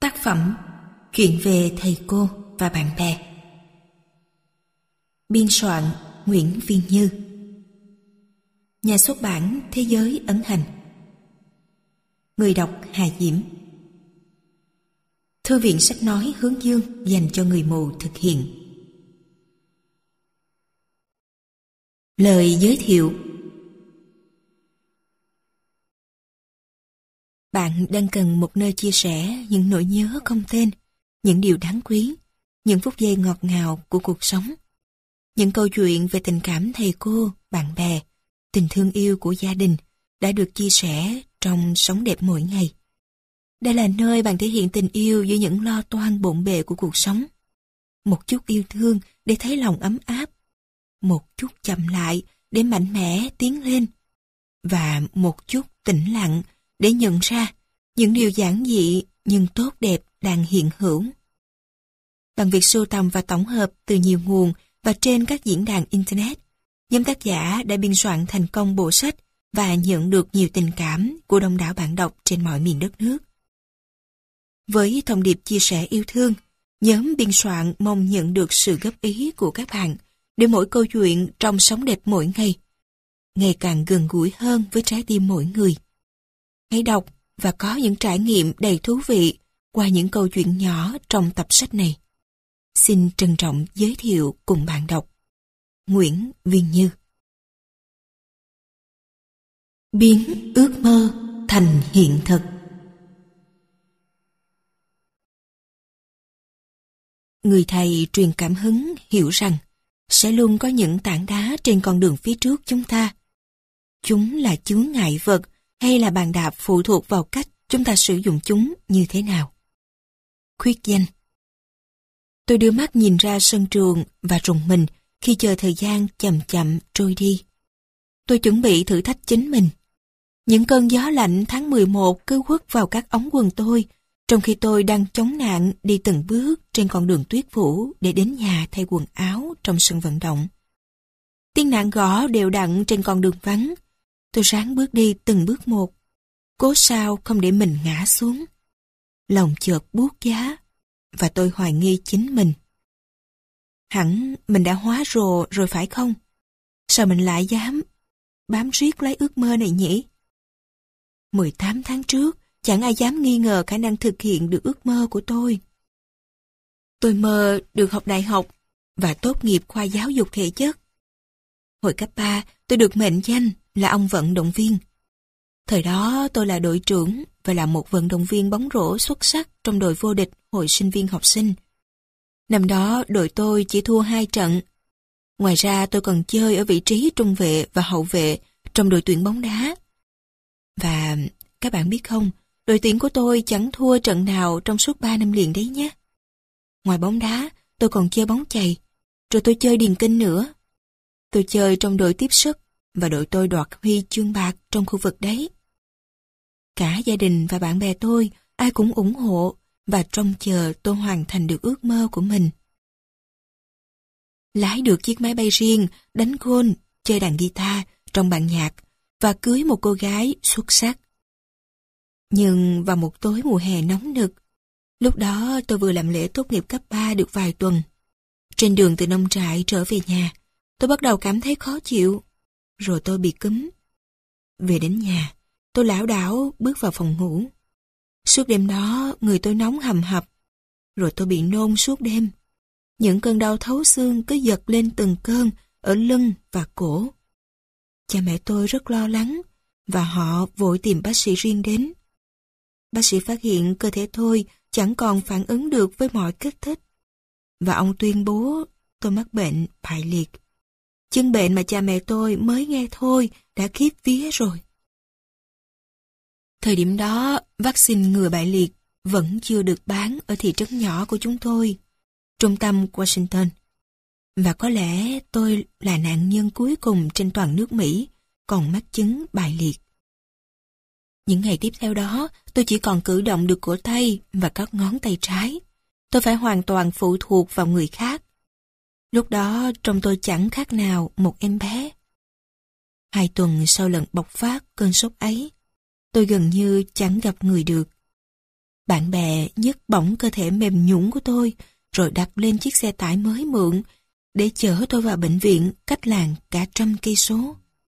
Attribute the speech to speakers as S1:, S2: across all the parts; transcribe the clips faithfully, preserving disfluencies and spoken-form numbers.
S1: Tác phẩm Chuyện về thầy cô và bạn bè. Biên soạn Nguyễn Viên Như. Nhà xuất bản Thế Giới ấn hành. Người đọc Hà Diễm. Thư viện sách nói Hướng Dương dành cho người mù thực hiện. Lời giới thiệu. Bạn đang cần một nơi chia sẻ những nỗi nhớ không tên, những điều đáng quý, những phút giây ngọt ngào của cuộc sống. Những câu chuyện về tình cảm thầy cô, bạn bè, tình thương yêu của gia đình đã được chia sẻ trong Sống đẹp mỗi ngày. Đây là nơi bạn thể hiện tình yêu giữa những lo toan bộn bề của cuộc sống. Một chút yêu thương để thấy lòng ấm áp. Một chút chậm lại để mạnh mẽ tiến lên. Và một chút tĩnh lặng để nhận ra những điều giản dị nhưng tốt đẹp đang hiện hữu. Bằng việc sưu tầm và tổng hợp từ nhiều nguồn và trên các diễn đàn Internet, nhóm tác giả đã biên soạn thành công bộ sách và nhận được nhiều tình cảm của đông đảo bạn đọc trên mọi miền đất nước. Với thông điệp chia sẻ yêu thương, nhóm biên soạn mong nhận được sự góp ý của các bạn để mỗi câu chuyện trong Sống đẹp mỗi ngày ngày càng gần gũi hơn với trái tim mỗi người. Hãy đọc và có những trải nghiệm đầy thú vị qua những câu chuyện nhỏ trong tập sách này. Xin trân trọng giới thiệu cùng bạn đọc. Nguyễn Viên Như. Biến ước mơ thành hiện thực. Người thầy truyền cảm hứng hiểu rằng sẽ luôn có những tảng đá trên con đường phía trước chúng ta. Chúng là chướng ngại vật hay là bàn đạp phụ thuộc vào cách chúng ta sử dụng chúng như thế nào. Khuyết danh. Tôi đưa mắt nhìn ra sân trường và rùng mình khi chờ thời gian chậm chậm trôi đi. Tôi chuẩn bị thử thách chính mình. Những cơn gió lạnh tháng mười một cứ quất vào các ống quần tôi, trong khi tôi đang chống nạn đi từng bước trên con đường tuyết phủ để đến nhà thay quần áo trong sân vận động. Tiếng nạn gõ đều đặn trên con đường vắng. Tôi ráng bước đi từng bước một, cố sao không để mình ngã xuống. Lòng chợt buốt giá, và tôi hoài nghi chính mình. Hẳn mình đã hóa rồ rồi phải không? Sao mình lại dám bám riết lấy ước mơ này nhỉ? mười tám tháng trước, chẳng ai dám nghi ngờ khả năng thực hiện được ước mơ của tôi. Tôi mơ được học đại học và tốt nghiệp khoa giáo dục thể chất. Hồi cấp ba, tôi được mệnh danh là ông vận động viên. Thời đó tôi là đội trưởng và là một vận động viên bóng rổ xuất sắc trong đội vô địch hội sinh viên học sinh. Năm đó đội tôi chỉ thua hai trận. Ngoài ra tôi còn chơi ở vị trí trung vệ và hậu vệ trong đội tuyển bóng đá. Và các bạn biết không, đội tuyển của tôi chẳng thua trận nào trong suốt ba năm liền đấy nhé. Ngoài bóng đá, tôi còn chơi bóng chày, rồi tôi chơi điền kinh nữa. Tôi chơi trong đội tiếp sức và đội tôi đoạt huy chương bạc trong khu vực đấy. Cả gia đình và bạn bè tôi, ai cũng ủng hộ và trông chờ tôi hoàn thành được ước mơ của mình. Lái được chiếc máy bay riêng, đánh golf, chơi đàn guitar trong ban nhạc và cưới một cô gái xuất sắc. Nhưng vào một tối mùa hè nóng nực, lúc đó tôi vừa làm lễ tốt nghiệp cấp ba được vài tuần. Trên đường từ nông trại trở về nhà, tôi bắt đầu cảm thấy khó chịu, rồi tôi bị cúm. Về đến nhà, tôi lảo đảo bước vào phòng ngủ. Suốt đêm đó, người tôi nóng hầm hập, rồi tôi bị nôn suốt đêm. Những cơn đau thấu xương cứ giật lên từng cơn ở lưng và cổ. Cha mẹ tôi rất lo lắng và họ vội tìm bác sĩ riêng đến. Bác sĩ phát hiện cơ thể tôi chẳng còn phản ứng được với mọi kích thích. Và ông tuyên bố tôi mắc bệnh bại liệt. Chứng bệnh mà cha mẹ tôi mới nghe thôi đã khiếp vía rồi. Thời điểm đó, vaccine ngừa bại liệt vẫn chưa được bán ở thị trấn nhỏ của chúng tôi, trung tâm Washington. Và có lẽ tôi là nạn nhân cuối cùng trên toàn nước Mỹ còn mắc chứng bại liệt. Những ngày tiếp theo đó, tôi chỉ còn cử động được cổ tay và các ngón tay trái. Tôi phải hoàn toàn phụ thuộc vào người khác. Lúc đó trông tôi chẳng khác nào một em bé. Hai tuần sau lần bộc phát cơn sốt ấy, tôi gần như chẳng gặp người được. Bạn bè nhấc bổng cơ thể mềm nhũn của tôi, rồi đặt lên chiếc xe tải mới mượn, để chở tôi vào bệnh viện cách làng cả trăm cây số.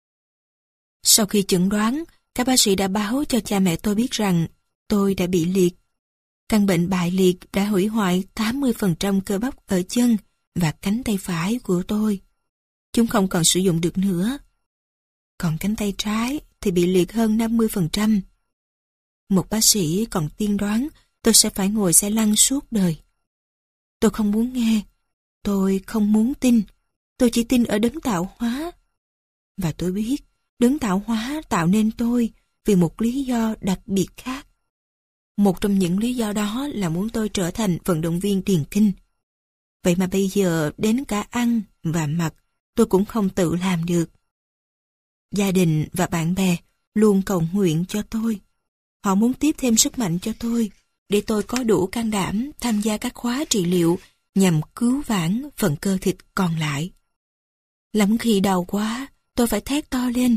S1: Sau khi chẩn đoán, các bác sĩ đã báo cho cha mẹ tôi biết rằng tôi đã bị liệt. Căn bệnh bại liệt đã hủy hoại tám mươi phần trăm cơ bắp ở chân và cánh tay phải của tôi. Chúng không còn sử dụng được nữa. Còn cánh tay trái thì bị liệt hơn năm mươi phần trăm. Một bác sĩ còn tiên đoán tôi sẽ phải ngồi xe lăn suốt đời. Tôi không muốn nghe. Tôi không muốn tin. Tôi chỉ tin ở đấng tạo hóa. Và tôi biết đấng tạo hóa tạo nên tôi vì một lý do đặc biệt khác. Một trong những lý do đó là muốn tôi trở thành vận động viên điền kinh. Vậy mà bây giờ đến cả ăn và mặc tôi cũng không tự làm được. Gia đình và bạn bè luôn cầu nguyện cho tôi. Họ muốn tiếp thêm sức mạnh cho tôi, để tôi có đủ can đảm tham gia các khóa trị liệu nhằm cứu vãn phần cơ thịt còn lại. Lắm khi đau quá, tôi phải thét to lên.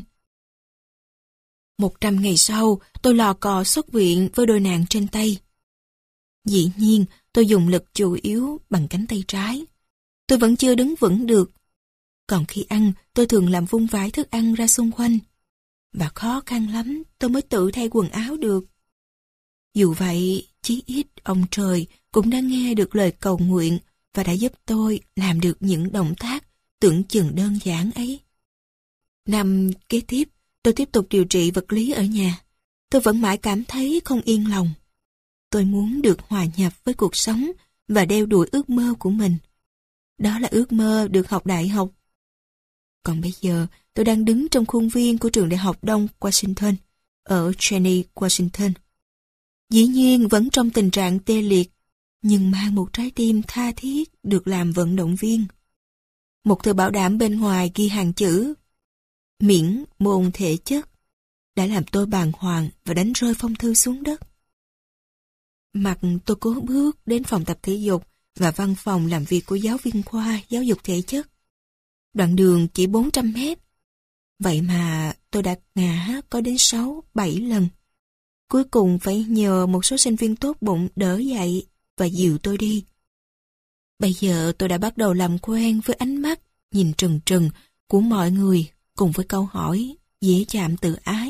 S1: Một trăm ngày sau, tôi lò cò xuất viện với đôi nàng trên tay. Dĩ nhiên, tôi dùng lực chủ yếu bằng cánh tay trái. Tôi vẫn chưa đứng vững được. Còn khi ăn, tôi thường làm vung vãi thức ăn ra xung quanh. Và khó khăn lắm, tôi mới tự thay quần áo được. Dù vậy, chí ít ông trời cũng đã nghe được lời cầu nguyện và đã giúp tôi làm được những động tác tưởng chừng đơn giản ấy. Năm kế tiếp, tôi tiếp tục điều trị vật lý ở nhà. Tôi vẫn mãi cảm thấy không yên lòng. Tôi muốn được hòa nhập với cuộc sống và đeo đuổi ước mơ của mình. Đó là ước mơ được học đại học. Còn bây giờ, tôi đang đứng trong khuôn viên của trường đại học Đông Washington, ở Cheney, Washington. Dĩ nhiên vẫn trong tình trạng tê liệt, nhưng mang một trái tim tha thiết được làm vận động viên. Một tờ bảo đảm bên ngoài ghi hàng chữ miễn môn thể chất đã làm tôi bàng hoàng và đánh rơi phong thư xuống đất. Mặt tôi cố bước đến phòng tập thể dục và văn phòng làm việc của giáo viên khoa giáo dục thể chất. Đoạn đường chỉ bốn trăm mét. Vậy mà tôi đã ngã có đến sáu, bảy lần. Cuối cùng phải nhờ một số sinh viên tốt bụng đỡ dậy và dìu tôi đi. Bây giờ tôi đã bắt đầu làm quen với ánh mắt nhìn trừng trừng của mọi người cùng với câu hỏi dễ chạm tự ái.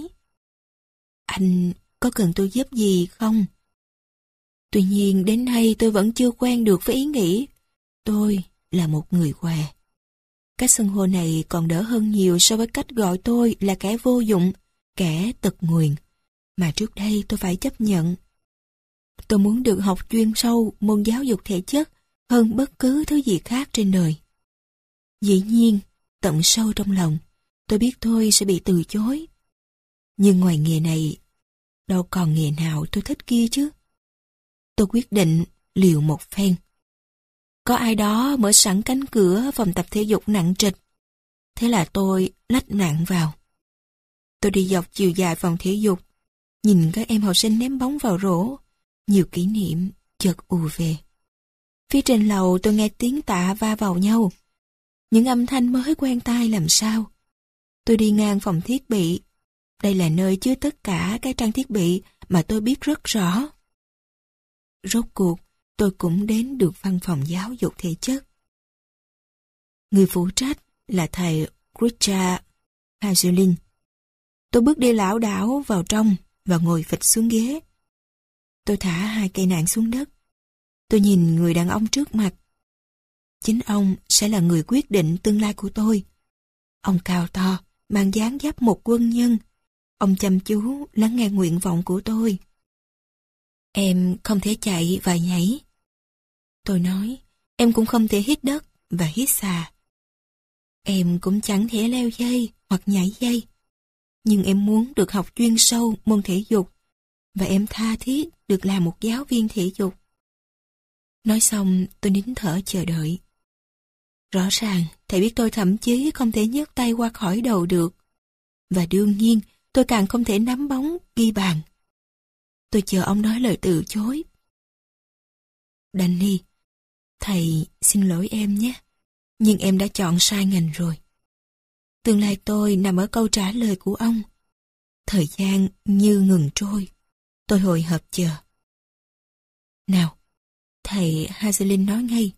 S1: Anh có cần tôi giúp gì không? Tuy nhiên đến nay tôi vẫn chưa quen được với ý nghĩ tôi là một người què. Cách xưng hô này còn đỡ hơn nhiều so với cách gọi tôi là kẻ vô dụng, kẻ tật nguyền, mà trước đây tôi phải chấp nhận. Tôi muốn được học chuyên sâu môn giáo dục thể chất hơn bất cứ thứ gì khác trên đời. Dĩ nhiên, tận sâu trong lòng, tôi biết tôi sẽ bị từ chối. Nhưng ngoài nghề này, đâu còn nghề nào tôi thích kia chứ. Tôi quyết định liều một phen. Có ai đó mở sẵn cánh cửa phòng tập thể dục nặng trịch. Thế là tôi lách nạn vào. Tôi đi dọc chiều dài phòng thể dục, nhìn các em học sinh ném bóng vào rổ. Nhiều kỷ niệm chợt ùa về. Phía trên lầu tôi nghe tiếng tạ va vào nhau. Những âm thanh mới quen tai làm sao. Tôi đi ngang phòng thiết bị. Đây là nơi chứa tất cả các trang thiết bị mà tôi biết rất rõ. Rốt cuộc, tôi cũng đến được văn phòng giáo dục thể chất. Người phụ trách là thầy Richard Hazelin. Tôi bước đi lảo đảo vào trong và ngồi phịch xuống ghế. Tôi thả hai cây nạn xuống đất. Tôi nhìn người đàn ông trước mặt. Chính ông sẽ là người quyết định tương lai của tôi. Ông cao to, mang dáng dấp một quân nhân. Ông chăm chú lắng nghe nguyện vọng của tôi. Em không thể chạy và nhảy. Tôi nói, em cũng không thể hít đất và hít xà. Em cũng chẳng thể leo dây hoặc nhảy dây. Nhưng em muốn được học chuyên sâu môn thể dục và em tha thiết được làm một giáo viên thể dục. Nói xong tôi nín thở chờ đợi. Rõ ràng thầy biết tôi thậm chí không thể nhấc tay qua khỏi đầu được. Và đương nhiên tôi càng không thể nắm bóng ghi bàn. Tôi chờ ông nói lời từ chối. Danny, thầy xin lỗi em nhé, nhưng em đã chọn sai ngành rồi. Tương lai tôi nằm ở câu trả lời của ông. Thời gian như ngừng trôi. Tôi hồi hộp chờ. Nào, thầy Hazelin nói ngay.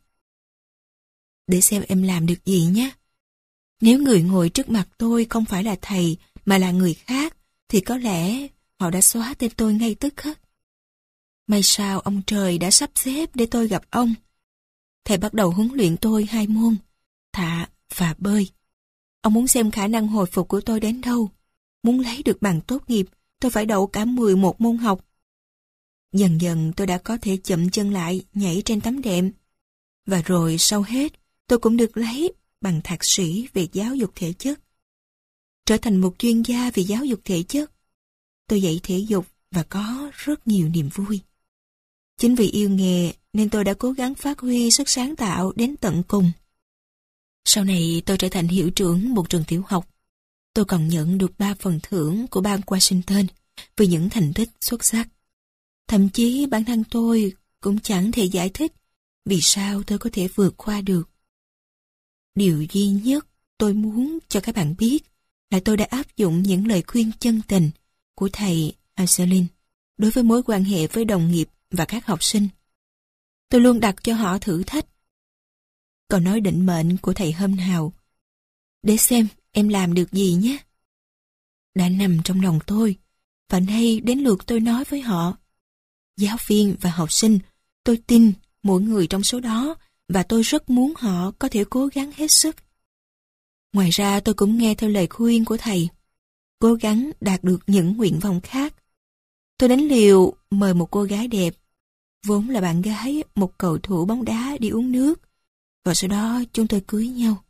S1: Để xem em làm được gì nhé. Nếu người ngồi trước mặt tôi không phải là thầy mà là người khác, thì có lẽ họ đã xóa tên tôi ngay tức khắc. May sao ông trời đã sắp xếp để tôi gặp ông. Thầy bắt đầu huấn luyện tôi hai môn, thạ và bơi. Ông muốn xem khả năng hồi phục của tôi đến đâu. Muốn lấy được bằng tốt nghiệp, tôi phải đậu cả mười một môn học. Dần dần tôi đã có thể chậm chân lại nhảy trên tấm đệm. Và rồi sau hết, tôi cũng được lấy bằng thạc sĩ về giáo dục thể chất. Trở thành một chuyên gia về giáo dục thể chất, tôi dạy thể dục và có rất nhiều niềm vui. Chính vì yêu nghề nên tôi đã cố gắng phát huy sức sáng tạo đến tận cùng. Sau này tôi trở thành hiệu trưởng một trường tiểu học. Tôi còn nhận được ba phần thưởng của bang Washington vì những thành tích xuất sắc. Thậm chí bản thân tôi cũng chẳng thể giải thích vì sao tôi có thể vượt qua được. Điều duy nhất tôi muốn cho các bạn biết là tôi đã áp dụng những lời khuyên chân tình của thầy Hazelin đối với mối quan hệ với đồng nghiệp và các học sinh. Tôi luôn đặt cho họ thử thách. Câu nói định mệnh của thầy hôm nào: để xem em làm được gì nhé, đã nằm trong lòng tôi, và nay đến lượt tôi nói với họ. Giáo viên và học sinh, tôi tin mỗi người trong số đó, và tôi rất muốn họ có thể cố gắng hết sức. Ngoài ra tôi cũng nghe theo lời khuyên của thầy, cố gắng đạt được những nguyện vọng khác. Tôi đánh liều mời một cô gái đẹp, vốn là bạn gái một cầu thủ bóng đá, đi uống nước, và sau đó chúng tôi cưới nhau.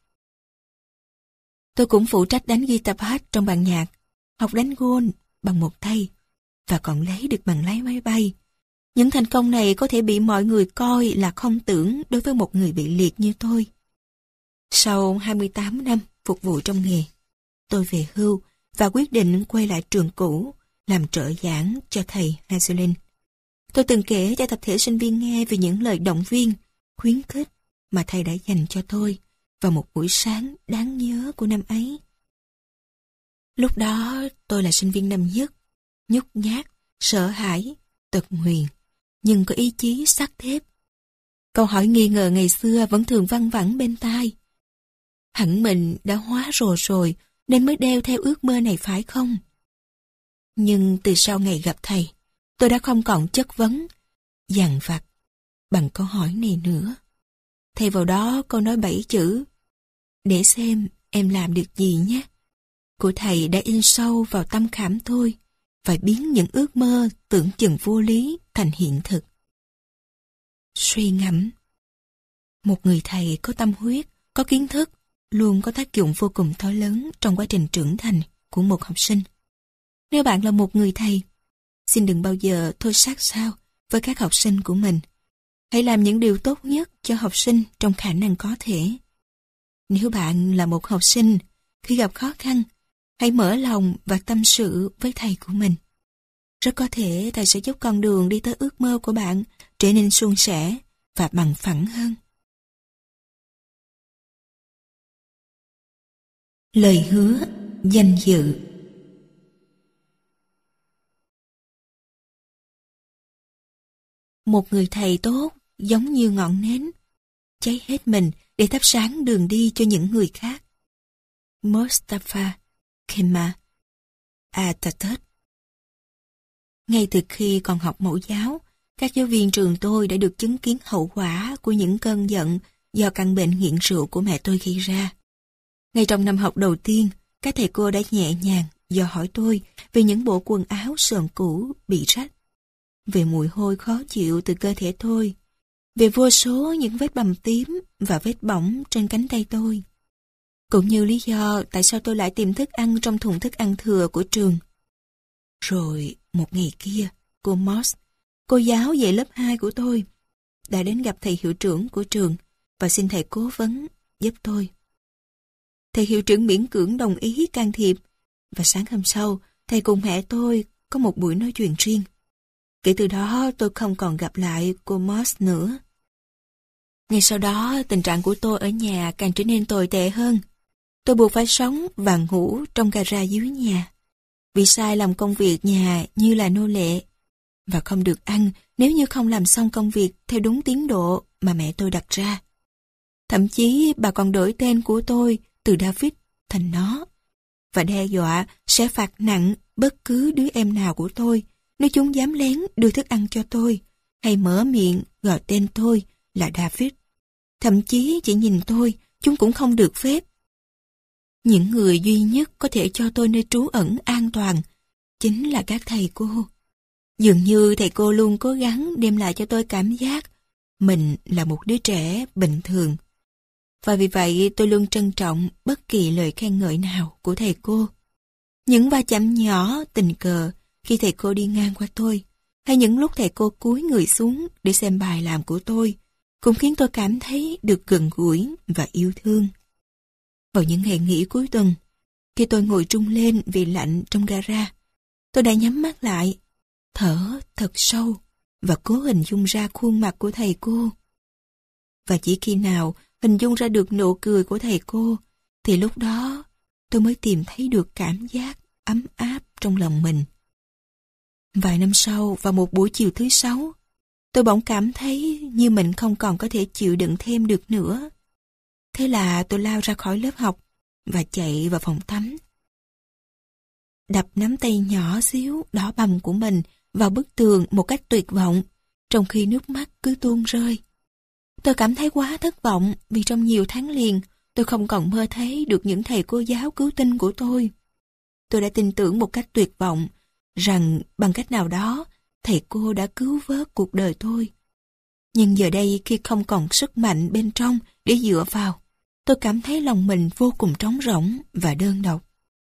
S1: Tôi cũng phụ trách đánh guitar bass trong ban nhạc, học đánh gôn bằng một tay, và còn lấy được bằng lái máy bay. Những thành công này có thể bị mọi người coi là không tưởng đối với một người bị liệt như tôi. Sau hai mươi tám năm phục vụ trong nghề, tôi về hưu và quyết định quay lại trường cũ làm trợ giảng cho thầy Hazelin. Tôi từng kể cho tập thể sinh viên nghe về những lời động viên, khuyến khích mà thầy đã dành cho tôi vào một buổi sáng đáng nhớ của năm ấy. Lúc đó tôi là sinh viên năm nhất, nhút nhát, sợ hãi, tật nguyền, nhưng có ý chí sắt thép. Câu hỏi nghi ngờ ngày xưa vẫn thường văng vẳng bên tai. Hẳn mình đã hóa rồ rồi nên mới đeo theo ước mơ này phải không? Nhưng từ sau ngày gặp thầy, tôi đã không còn chất vấn, dằn vặt bằng câu hỏi này nữa. Thay vào đó câu nói bảy chữ: để xem em làm được gì nhé, của thầy đã in sâu vào tâm khảm tôi và biến những ước mơ tưởng chừng vô lý thành hiện thực. Suy ngẫm, một người thầy có tâm huyết, có kiến thức luôn có tác dụng vô cùng to lớn trong quá trình trưởng thành của một học sinh. Nếu bạn là một người thầy, xin đừng bao giờ thôi sát sao với các học sinh của mình. Hãy làm những điều tốt nhất cho học sinh trong khả năng có thể. Nếu bạn là một học sinh, khi gặp khó khăn, hãy mở lòng và tâm sự với thầy của mình. Rất có thể thầy sẽ giúp con đường đi tới ước mơ của bạn trở nên suôn sẻ và bằng phẳng hơn. Lời hứa danh dự. Một người thầy tốt giống như ngọn nến, cháy hết mình để thắp sáng đường đi cho những người khác. Mustafa Kemal Atatürk. Ngay từ khi còn học mẫu giáo, các giáo viên trường tôi đã được chứng kiến hậu quả của những cơn giận do căn bệnh nghiện rượu của mẹ tôi gây ra. Ngay trong năm học đầu tiên, các thầy cô đã nhẹ nhàng dò hỏi tôi về những bộ quần áo sờn cũ bị rách, về mùi hôi khó chịu từ cơ thể tôi, về vô số những vết bầm tím và vết bỏng trên cánh tay tôi, cũng như lý do tại sao tôi lại tìm thức ăn trong thùng thức ăn thừa của trường. Rồi một ngày kia, cô Moss, cô giáo dạy lớp hai của tôi, đã đến gặp thầy hiệu trưởng của trường và xin thầy cố vấn giúp tôi. Thầy hiệu trưởng miễn cưỡng đồng ý can thiệp, và sáng hôm sau, thầy cùng mẹ tôi có một buổi nói chuyện riêng. Kể từ đó tôi không còn gặp lại cô Moss nữa. Ngay sau đó, tình trạng của tôi ở nhà càng trở nên tồi tệ hơn. Tôi buộc phải sống và ngủ trong gara dưới nhà, vì sai làm công việc nhà như là nô lệ. và không được ăn nếu như không làm xong công việc theo đúng tiến độ mà mẹ tôi đặt ra. Thậm chí bà còn đổi tên của tôi từ David thành nó, và đe dọa sẽ phạt nặng bất cứ đứa em nào của tôi nếu chúng dám lén đưa thức ăn cho tôi hay mở miệng gọi tên tôi là David. Thậm chí chỉ nhìn tôi, chúng cũng không được phép. Những người duy nhất có thể cho tôi nơi trú ẩn an toàn chính là các thầy cô. Dường như thầy cô luôn cố gắng đem lại cho tôi cảm giác mình là một đứa trẻ bình thường. Và vì vậy tôi luôn trân trọng bất kỳ lời khen ngợi nào của thầy cô. Những va chạm nhỏ tình cờ khi thầy cô đi ngang qua tôi, hay những lúc thầy cô cúi người xuống để xem bài làm của tôi, cũng khiến tôi cảm thấy được gần gũi và yêu thương. Vào những ngày nghỉ cuối tuần, khi tôi ngồi trung lên vì lạnh trong gara, tôi đã nhắm mắt lại, thở thật sâu và cố hình dung ra khuôn mặt của thầy cô. Và chỉ khi nào hình dung ra được nụ cười của thầy cô, thì lúc đó tôi mới tìm thấy được cảm giác ấm áp trong lòng mình. Vài năm sau, vào một buổi chiều thứ sáu, tôi bỗng cảm thấy như mình không còn có thể chịu đựng thêm được nữa. Thế là tôi lao ra khỏi lớp học và chạy vào phòng tắm. Đập nắm tay nhỏ xíu đỏ bầm của mình vào bức tường một cách tuyệt vọng, trong khi nước mắt cứ tuôn rơi. Tôi cảm thấy quá thất vọng vì trong nhiều tháng liền tôi không còn mơ thấy được những thầy cô giáo cứu tinh của tôi. Tôi đã tin tưởng một cách tuyệt vọng rằng bằng cách nào đó thầy cô đã cứu vớt cuộc đời tôi. Nhưng giờ đây khi không còn sức mạnh bên trong để dựa vào, tôi cảm thấy lòng mình vô cùng trống rỗng và đơn độc.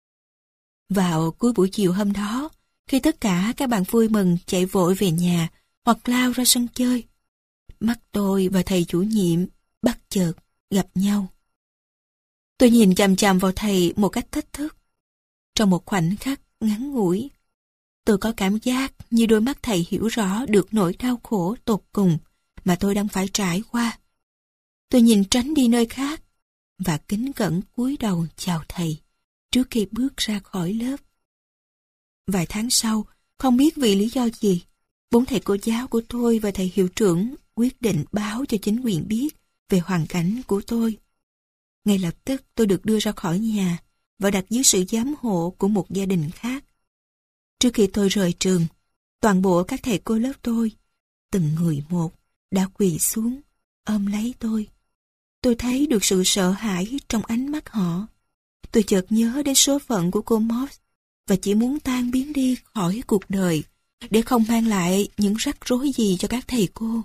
S1: Vào cuối buổi chiều hôm đó, khi tất cả các bạn vui mừng chạy vội về nhà hoặc lao ra sân chơi, mắt tôi và thầy chủ nhiệm bất chợt gặp nhau. Tôi nhìn chằm chằm vào thầy một cách thách thức. Trong một khoảnh khắc ngắn ngủi, tôi có cảm giác như đôi mắt thầy hiểu rõ được nỗi đau khổ tột cùng mà tôi đang phải trải qua. Tôi nhìn tránh đi nơi khác và kính cẩn cúi đầu chào thầy trước khi bước ra khỏi lớp. Vài tháng sau, không biết vì lý do gì, bốn thầy cô giáo của tôi và thầy hiệu trưởng quyết định báo cho chính quyền biết về hoàn cảnh của tôi. Ngay lập tức tôi được đưa ra khỏi nhà và đặt dưới sự giám hộ của một gia đình khác. Trước khi tôi rời trường, toàn bộ các thầy cô lớp tôi, từng người một, đã quỳ xuống, ôm lấy tôi. Tôi thấy được sự sợ hãi trong ánh mắt họ. Tôi chợt nhớ đến số phận của cô Moss và chỉ muốn tan biến đi khỏi cuộc đời để không mang lại những rắc rối gì cho các thầy cô.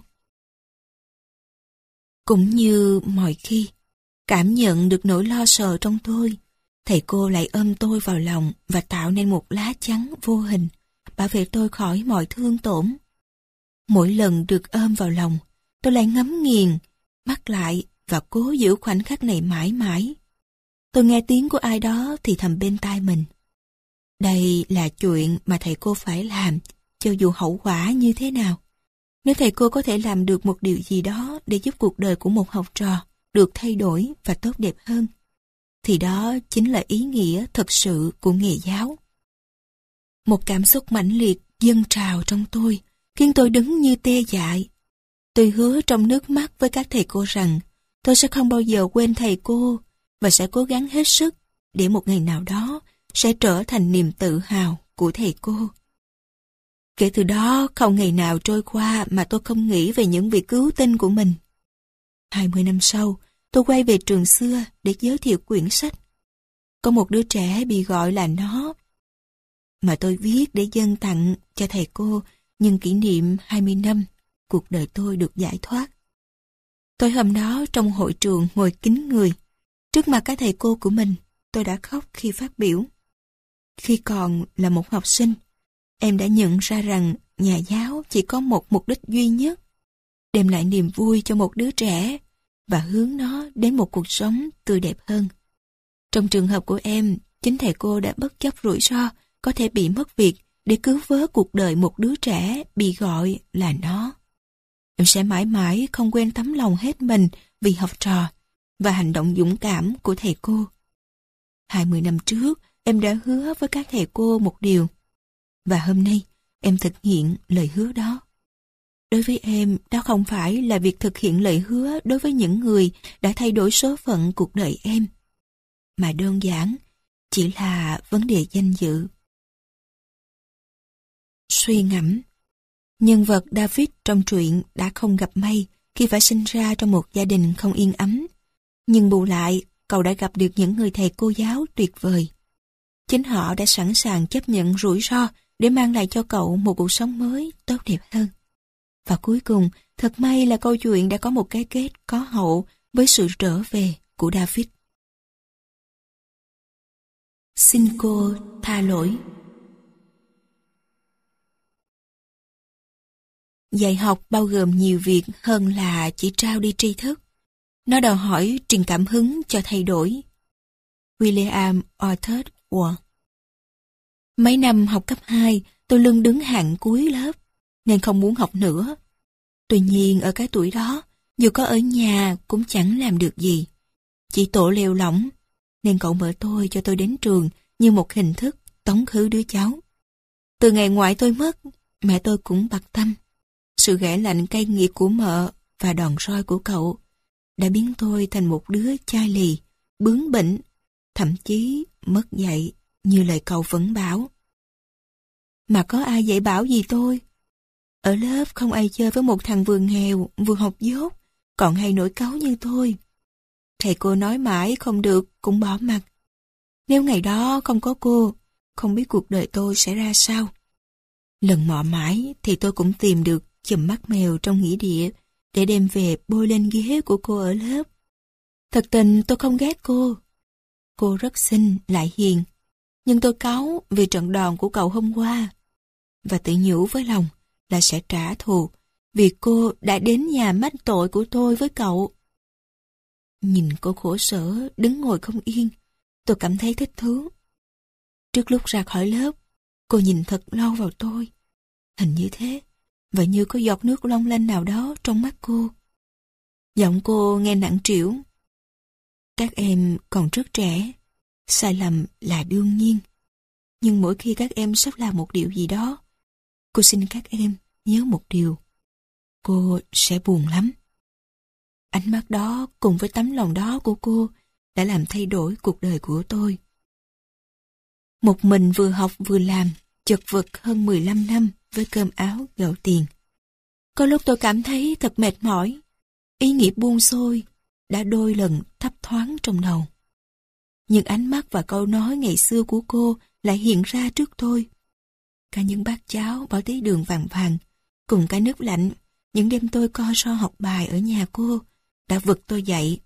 S1: Cũng như mọi khi, cảm nhận được nỗi lo sợ trong tôi, thầy cô lại ôm tôi vào lòng và tạo nên một lá chắn vô hình, bảo vệ tôi khỏi mọi thương tổn. Mỗi lần được ôm vào lòng, tôi lại ngắm nghiền, mắt lại và cố giữ khoảnh khắc này mãi mãi. Tôi nghe tiếng của ai đó thì thầm bên tai mình. Đây là chuyện mà thầy cô phải làm, cho dù hậu quả như thế nào. Nếu thầy cô có thể làm được một điều gì đó để giúp cuộc đời của một học trò được thay đổi và tốt đẹp hơn, thì đó chính là ý nghĩa thật sự của nghề giáo. Một cảm xúc mãnh liệt dâng trào trong tôi, khiến tôi đứng như tê dại. Tôi hứa trong nước mắt với các thầy cô rằng tôi sẽ không bao giờ quên thầy cô và sẽ cố gắng hết sức để một ngày nào đó sẽ trở thành niềm tự hào của thầy cô. Kể từ đó, không ngày nào trôi qua mà tôi không nghĩ về những việc cứu tinh của mình. Hai mươi năm sau, tôi quay về trường xưa để giới thiệu quyển sách. Có một đứa trẻ bị gọi là Nó, mà tôi viết để dâng tặng cho thầy cô nhân kỷ niệm hai mươi năm cuộc đời tôi được giải thoát. Tối hôm đó trong hội trường ngồi kín người, trước mặt các thầy cô của mình, tôi đã khóc khi phát biểu. Khi còn là một học sinh, em đã nhận ra rằng nhà giáo chỉ có một mục đích duy nhất, đem lại niềm vui cho một đứa trẻ và hướng nó đến một cuộc sống tươi đẹp hơn. Trong trường hợp của em, chính thầy cô đã bất chấp rủi ro có thể bị mất việc để cứu vớt cuộc đời một đứa trẻ bị gọi là Nó. Em sẽ mãi mãi không quên tấm lòng hết mình vì học trò và hành động dũng cảm của thầy cô. Hai mươi năm trước, em đã hứa với các thầy cô một điều. Và hôm nay, em thực hiện lời hứa đó. Đối với em, đó không phải là việc thực hiện lời hứa đối với những người đã thay đổi số phận cuộc đời em, mà đơn giản chỉ là vấn đề danh dự. Suy ngẫm, nhân vật David trong truyện đã không gặp may khi phải sinh ra trong một gia đình không yên ấm, nhưng bù lại, cậu đã gặp được những người thầy cô giáo tuyệt vời. Chính họ đã sẵn sàng chấp nhận rủi ro để mang lại cho cậu một cuộc sống mới, tốt đẹp hơn. Và cuối cùng, thật may là câu chuyện đã có một cái kết có hậu với sự trở về của David. Xin cô tha lỗi. Dạy học bao gồm nhiều việc hơn là chỉ trao đi tri thức. Nó đòi hỏi truyền cảm hứng cho thay đổi. William Arthur Ward. Mấy năm học cấp hai, tôi luôn đứng hạng cuối lớp, nên không muốn học nữa. Tuy nhiên ở cái tuổi đó, dù có ở nhà cũng chẳng làm được gì. Chỉ tổ lêu lỏng, nên cậu mở tôi cho tôi đến trường như một hình thức tống khứ đứa cháu. Từ ngày ngoại tôi mất, mẹ tôi cũng bặt tâm. Sự ghẻ lạnh cay nghiệt của mợ và đòn roi của cậu đã biến tôi thành một đứa chai lì, bướng bỉnh, thậm chí mất dạy như lời cậu vẫn bảo. Mà có ai dạy bảo gì tôi? Ở lớp không ai chơi với một thằng vừa nghèo, vừa học dốt, còn hay nổi cáu như tôi. Thầy cô nói mãi không được cũng bỏ mặc. Nếu ngày đó không có cô, không biết cuộc đời tôi sẽ ra sao. Lần mò mãi thì tôi cũng tìm được chùm mắt mèo trong nghĩa địa để đem về bôi lên ghế của cô ở lớp. Thật tình tôi không ghét cô. Cô rất xinh, lại hiền. Nhưng tôi cáu vì trận đòn của cậu hôm qua. Và tự nhủ với lòng là sẽ trả thù vì cô đã đến nhà mách tội của tôi với cậu. Nhìn cô khổ sở, đứng ngồi không yên, tôi cảm thấy thích thú. Trước lúc ra khỏi lớp, cô nhìn thật lâu vào tôi. Hình như thế, và như có giọt nước long lanh nào đó trong mắt cô. Giọng cô nghe nặng trĩu. Các em còn rất trẻ, sai lầm là đương nhiên. Nhưng mỗi khi các em sắp làm một điều gì đó, cô xin các em nhớ một điều. Cô sẽ buồn lắm. Ánh mắt đó cùng với tấm lòng đó của cô đã làm thay đổi cuộc đời của tôi. Một mình vừa học vừa làm, chật vật hơn mười lăm năm với cơm áo gạo tiền. Có lúc tôi cảm thấy thật mệt mỏi. Ý nghĩ buông xuôi đã đôi lần thấp thoáng trong đầu. Nhưng ánh mắt và câu nói ngày xưa của cô lại hiện ra trước tôi. Cả những bát cháo bỏ tí đường vàng vàng, cùng cả nước lạnh, những đêm tôi co ro học bài ở nhà cô, đã vực tôi dậy.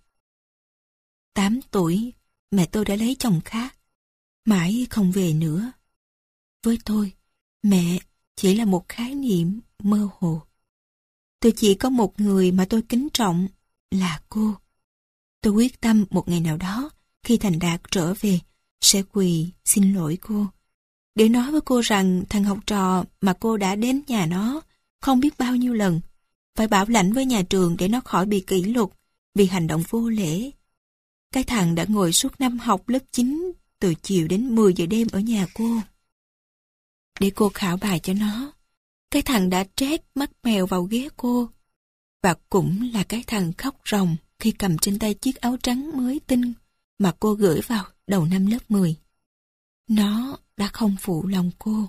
S1: Tám tuổi, mẹ tôi đã lấy chồng khác, mãi không về nữa. Với tôi, mẹ chỉ là một khái niệm mơ hồ. Tôi chỉ có một người mà tôi kính trọng, là cô. Tôi quyết tâm một ngày nào đó, khi thành đạt trở về, sẽ quỳ xin lỗi cô. Để nói với cô rằng thằng học trò mà cô đã đến nhà nó không biết bao nhiêu lần, phải bảo lãnh với nhà trường để nó khỏi bị kỷ luật vì hành động vô lễ. Cái thằng đã ngồi suốt năm học lớp chín từ chiều đến mười giờ đêm ở nhà cô để cô khảo bài cho nó. Cái thằng đã trét mắt mèo vào ghế cô, và cũng là cái thằng khóc ròng khi cầm trên tay chiếc áo trắng mới tinh mà cô gửi vào đầu năm lớp mười. Nó đã không phụ lòng cô.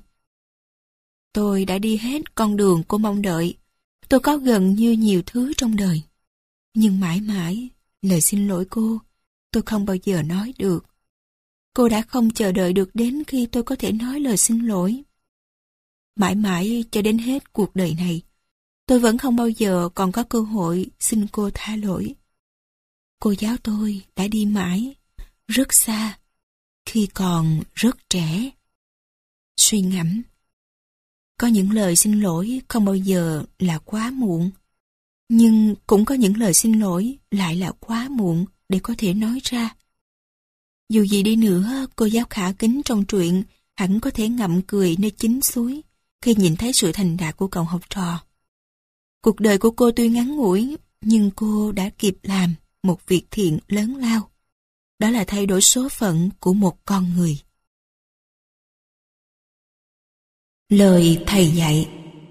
S1: Tôi đã đi hết con đường cô mong đợi. Tôi có gần như nhiều thứ trong đời. Nhưng mãi mãi, lời xin lỗi cô, tôi không bao giờ nói được. Cô đã không chờ đợi được đến khi tôi có thể nói lời xin lỗi. Mãi mãi cho đến hết cuộc đời này, tôi vẫn không bao giờ còn có cơ hội xin cô tha lỗi. Cô giáo tôi đã đi mãi, rất xa, khi còn rất trẻ. Suy ngẫm. Có những lời xin lỗi không bao giờ là quá muộn, nhưng cũng có những lời xin lỗi lại là quá muộn để có thể nói ra. Dù gì đi nữa, cô giáo khả kính trong truyện hẳn có thể ngậm cười nơi chính suối khi nhìn thấy sự thành đạt của cậu học trò. Cuộc đời của cô tuy ngắn ngủi, nhưng cô đã kịp làm một việc thiện lớn lao. Đó là thay đổi số phận của một con người. Lời thầy dạy.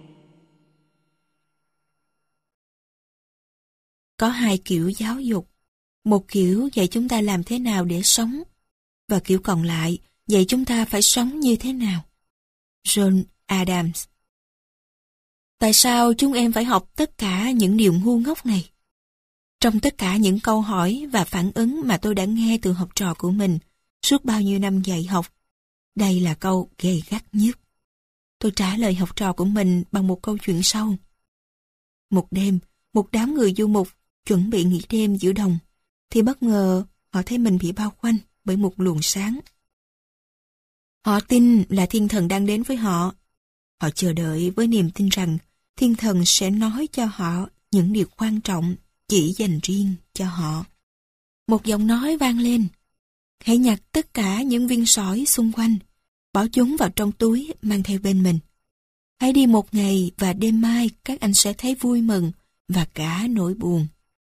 S1: Có hai kiểu giáo dục. Một kiểu dạy chúng ta làm thế nào để sống, và kiểu còn lại dạy chúng ta phải sống như thế nào. John Adams. Tại sao chúng em phải học tất cả những điều ngu ngốc này? Trong tất cả những câu hỏi và phản ứng mà tôi đã nghe từ học trò của mình suốt bao nhiêu năm dạy học, đây là câu gay gắt nhất. Tôi trả lời học trò của mình bằng một câu chuyện sau. Một đêm, một đám người du mục chuẩn bị nghỉ đêm giữa đồng, thì bất ngờ họ thấy mình bị bao quanh bởi một luồng sáng. Họ tin là thiên thần đang đến với họ. Họ chờ đợi với niềm tin rằng thiên thần sẽ nói cho họ những điều quan trọng chỉ dành riêng cho họ. Một giọng nói vang lên: hãy nhặt tất cả những viên sỏi xung quanh, bỏ chúng vào trong túi mang theo bên mình. Hãy đi một ngày và đêm mai các anh sẽ thấy vui mừng và cả nỗi buồn.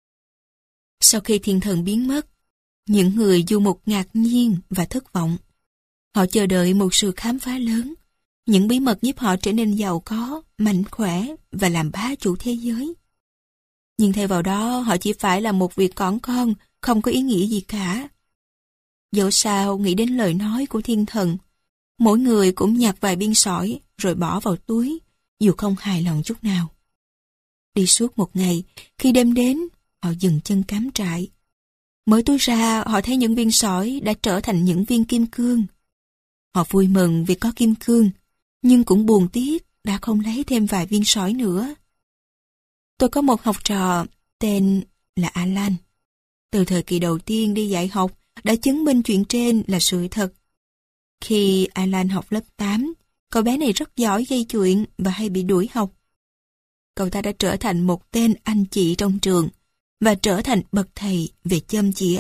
S1: Sau khi thiên thần biến mất, những người du mục ngạc nhiên và thất vọng. Họ chờ đợi một sự khám phá lớn, những bí mật giúp họ trở nên giàu có, mạnh khỏe và làm bá chủ thế giới. Nhưng thay vào đó, họ chỉ phải làm một việc cỏn con, không có ý nghĩa gì cả. Dẫu sao nghĩ đến lời nói của thiên thần, mỗi người cũng nhặt vài viên sỏi rồi bỏ vào túi, dù không hài lòng chút nào. Đi suốt một ngày, khi đêm đến, họ dừng chân cắm trại. Mở túi ra, họ thấy những viên sỏi đã trở thành những viên kim cương. Họ vui mừng vì có kim cương, nhưng cũng buồn tiếc đã không lấy thêm vài viên sỏi nữa. Tôi có một học trò tên là Alan. Từ thời kỳ đầu tiên đi dạy học đã chứng minh chuyện trên là sự thật. Khi Alan học lớp tám, cậu bé này rất giỏi gây chuyện và hay bị đuổi học. Cậu ta đã trở thành một tên anh chị trong trường và trở thành bậc thầy về châm chĩa.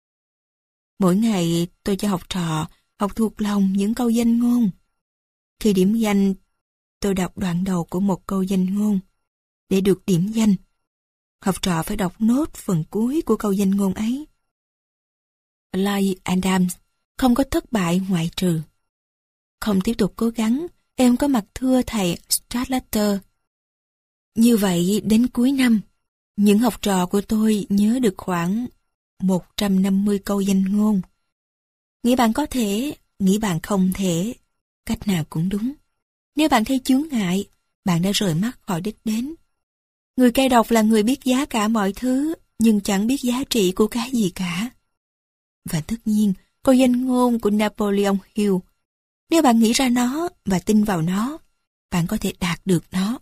S1: Mỗi ngày tôi cho học trò học thuộc lòng những câu danh ngôn. Khi điểm danh, tôi đọc đoạn đầu của một câu danh ngôn. Để được điểm danh, học trò phải đọc nốt phần cuối của câu danh ngôn ấy. Lyle Adams không có thất bại ngoại trừ. Không tiếp tục cố gắng, em có mặt thưa thầy Stradlater. Như vậy đến cuối năm, những học trò của tôi nhớ được khoảng một trăm năm mươi câu danh ngôn. Nghĩ bạn có thể, nghĩ bạn không thể, cách nào cũng đúng. Nếu bạn thấy chướng ngại, bạn đã rời mắt khỏi đích đến. Người cay độc là người biết giá cả mọi thứ, nhưng chẳng biết giá trị của cái gì cả. Và tất nhiên, câu danh ngôn của Napoleon Hill. Nếu bạn nghĩ ra nó và tin vào nó, bạn có thể đạt được nó.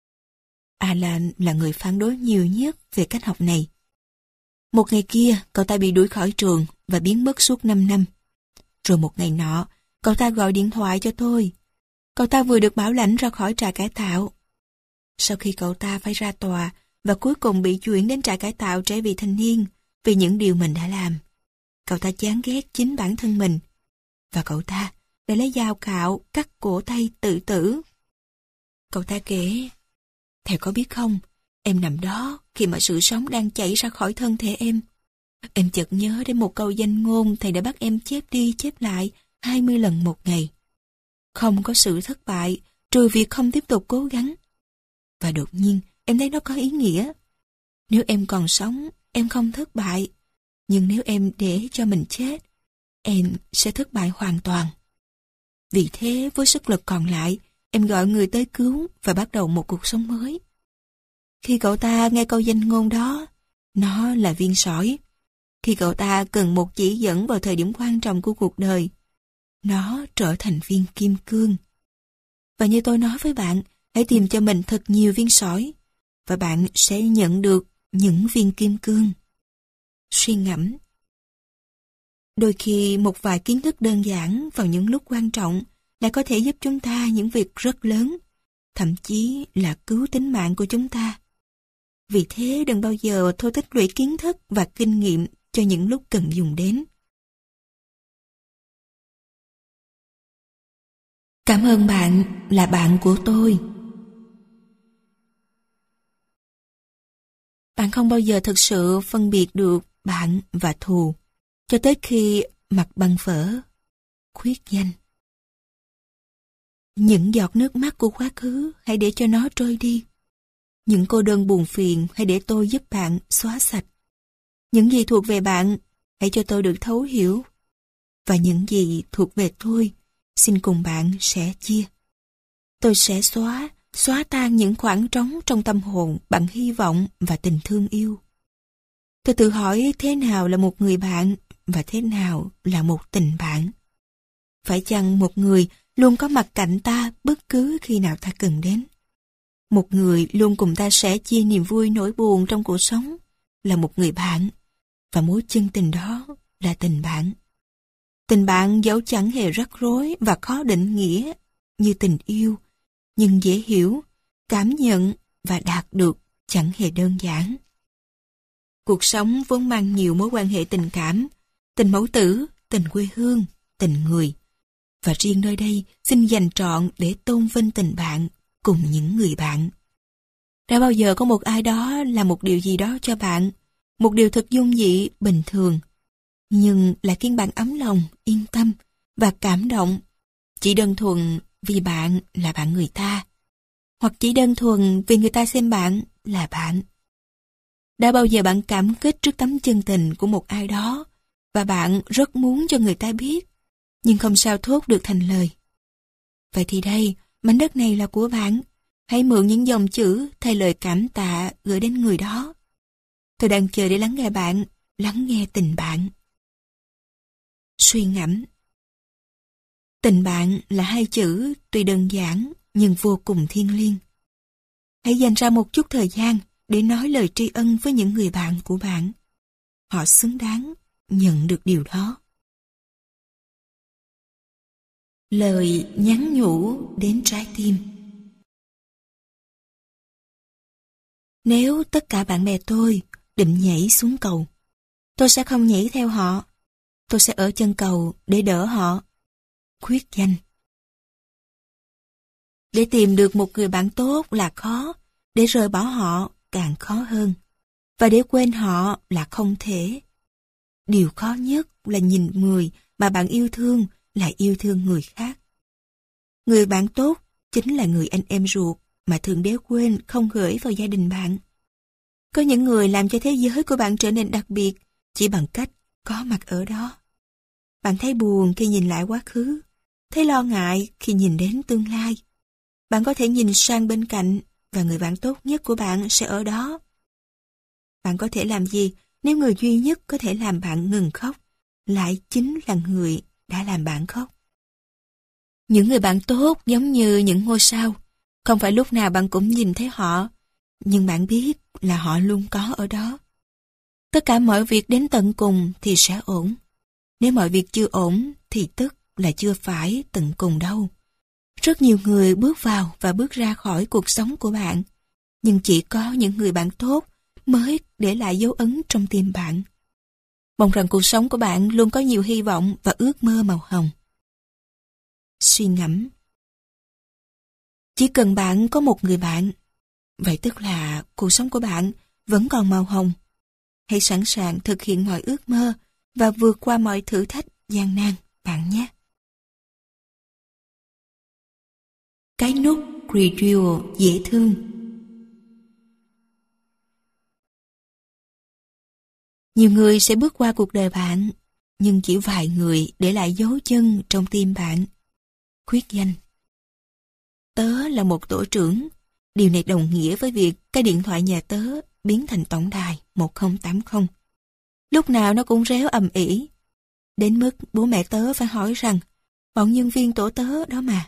S1: Alan là người phản đối nhiều nhất về cách học này. Một ngày kia, cậu ta bị đuổi khỏi trường và biến mất suốt năm năm. Rồi một ngày nọ, cậu ta gọi điện thoại cho tôi. Cậu ta vừa được bảo lãnh ra khỏi trại cải tạo. Sau khi cậu ta phải ra tòa và cuối cùng bị chuyển đến trại cải tạo trẻ vị thành niên vì những điều mình đã làm, cậu ta chán ghét chính bản thân mình. Và cậu ta đã lấy dao cạo cắt cổ tay tự tử. Cậu ta kể: thầy có biết không, em nằm đó khi mà sự sống đang chảy ra khỏi thân thể em. Em chợt nhớ đến một câu danh ngôn thầy đã bắt em chép đi chép lại hai mươi lần một ngày. Không có sự thất bại, trừ việc không tiếp tục cố gắng. Và đột nhiên, em thấy nó có ý nghĩa. Nếu em còn sống, em không thất bại. Nhưng nếu em để cho mình chết, em sẽ thất bại hoàn toàn. Vì thế, với sức lực còn lại, em gọi người tới cứu và bắt đầu một cuộc sống mới. Khi cậu ta nghe câu danh ngôn đó, nó là viên sỏi. Khi cậu ta cần một chỉ dẫn vào thời điểm quan trọng của cuộc đời, nó trở thành viên kim cương. Và như tôi nói với bạn, hãy tìm cho mình thật nhiều viên sỏi, và bạn sẽ nhận được những viên kim cương. Suy ngẫm. Đôi khi một vài kiến thức đơn giản vào những lúc quan trọng lại có thể giúp chúng ta những việc rất lớn, thậm chí là cứu tính mạng của chúng ta. Vì thế đừng bao giờ thôi tích lũy kiến thức và kinh nghiệm cho những lúc cần dùng đến. Cảm ơn bạn là bạn của tôi. Bạn không bao giờ thực sự phân biệt được bạn và thù, cho tới khi mặt bằng phở, khuyết danh. Những giọt nước mắt của quá khứ hãy để cho nó trôi đi. Những cô đơn buồn phiền hãy để tôi giúp bạn xóa sạch. Những gì thuộc về bạn hãy cho tôi được thấu hiểu. Và những gì thuộc về tôi xin cùng bạn sẻ chia. Tôi sẽ xóa, xóa tan những khoảng trống trong tâm hồn bằng hy vọng và tình thương yêu. Tôi tự hỏi thế nào là một người bạn và thế nào là một tình bạn. Phải chăng một người luôn có mặt cạnh ta bất cứ khi nào ta cần đến? Một người luôn cùng ta sẻ chia niềm vui nỗi buồn trong cuộc sống là một người bạn, và mối chân tình đó là tình bạn. Tình bạn dẫu chẳng hề rắc rối và khó định nghĩa như tình yêu, nhưng dễ hiểu, cảm nhận và đạt được chẳng hề đơn giản. Cuộc sống vốn mang nhiều mối quan hệ tình cảm, tình mẫu tử, tình quê hương, tình người. Và riêng nơi đây xin dành trọn để tôn vinh tình bạn cùng những người bạn. Đã bao giờ có một ai đó làm một điều gì đó cho bạn, một điều thật dung dị, bình thường, nhưng lại khiến bạn ấm lòng, yên tâm và cảm động, chỉ đơn thuần vì bạn là bạn người ta, hoặc chỉ đơn thuần vì người ta xem bạn là bạn. Đã bao giờ bạn cảm kích trước tấm chân tình của một ai đó, và bạn rất muốn cho người ta biết, nhưng không sao thốt được thành lời. Vậy thì đây, mảnh đất này là của bạn. Hãy mượn những dòng chữ thay lời cảm tạ gửi đến người đó. Tôi đang chờ để lắng nghe bạn, lắng nghe tình bạn. Suy ngẫm. Tình bạn là hai chữ tuy đơn giản nhưng vô cùng thiêng liêng. Hãy dành ra một chút thời gian để nói lời tri ân với những người bạn của bạn. Họ xứng đáng nhận được điều đó. Lời nhắn nhủ đến trái tim. Nếu tất cả bạn bè tôi định nhảy xuống cầu, tôi sẽ không nhảy theo họ. Tôi sẽ ở chân cầu để đỡ họ. Khuyết danh. Để tìm được một người bạn tốt là khó, để rời bỏ họ càng khó hơn, và để quên họ là không thể. Điều khó nhất là nhìn người mà bạn yêu thương lại yêu thương người khác. Người bạn tốt chính là người anh em ruột mà thường đéo quên không gửi vào gia đình bạn. Có những người làm cho thế giới của bạn trở nên đặc biệt chỉ bằng cách có mặt ở đó. Bạn thấy buồn khi nhìn lại quá khứ, thấy lo ngại khi nhìn đến tương lai. Bạn có thể nhìn sang bên cạnh và người bạn tốt nhất của bạn sẽ ở đó. Bạn có thể làm gì nếu người duy nhất có thể làm bạn ngừng khóc lại chính là người đã làm bạn khóc? Những người bạn tốt giống như những ngôi sao. Không phải lúc nào bạn cũng nhìn thấy họ, nhưng bạn biết là họ luôn có ở đó. Tất cả mọi việc đến tận cùng thì sẽ ổn. Nếu mọi việc chưa ổn thì tức là chưa phải tận cùng đâu. Rất nhiều người bước vào và bước ra khỏi cuộc sống của bạn, nhưng chỉ có những người bạn tốt mới để lại dấu ấn trong tim bạn. Mong rằng cuộc sống của bạn luôn có nhiều hy vọng và ước mơ màu hồng. Suy ngẫm. Chỉ cần bạn có một người bạn, vậy tức là cuộc sống của bạn vẫn còn màu hồng. Hãy sẵn sàng thực hiện mọi ước mơ và vượt qua mọi thử thách gian nan, bạn nhé. Cái nút review dễ thương. Nhiều người sẽ bước qua cuộc đời bạn, nhưng chỉ vài người để lại dấu chân trong tim bạn. Khuyết danh. Tớ là một tổ trưởng. Điều này đồng nghĩa với việc cái điện thoại nhà tớ biến thành tổng đài một không tám không. Lúc nào nó cũng réo ầm ĩ. Đến mức bố mẹ tớ phải hỏi rằng bọn nhân viên tổ tớ đó mà.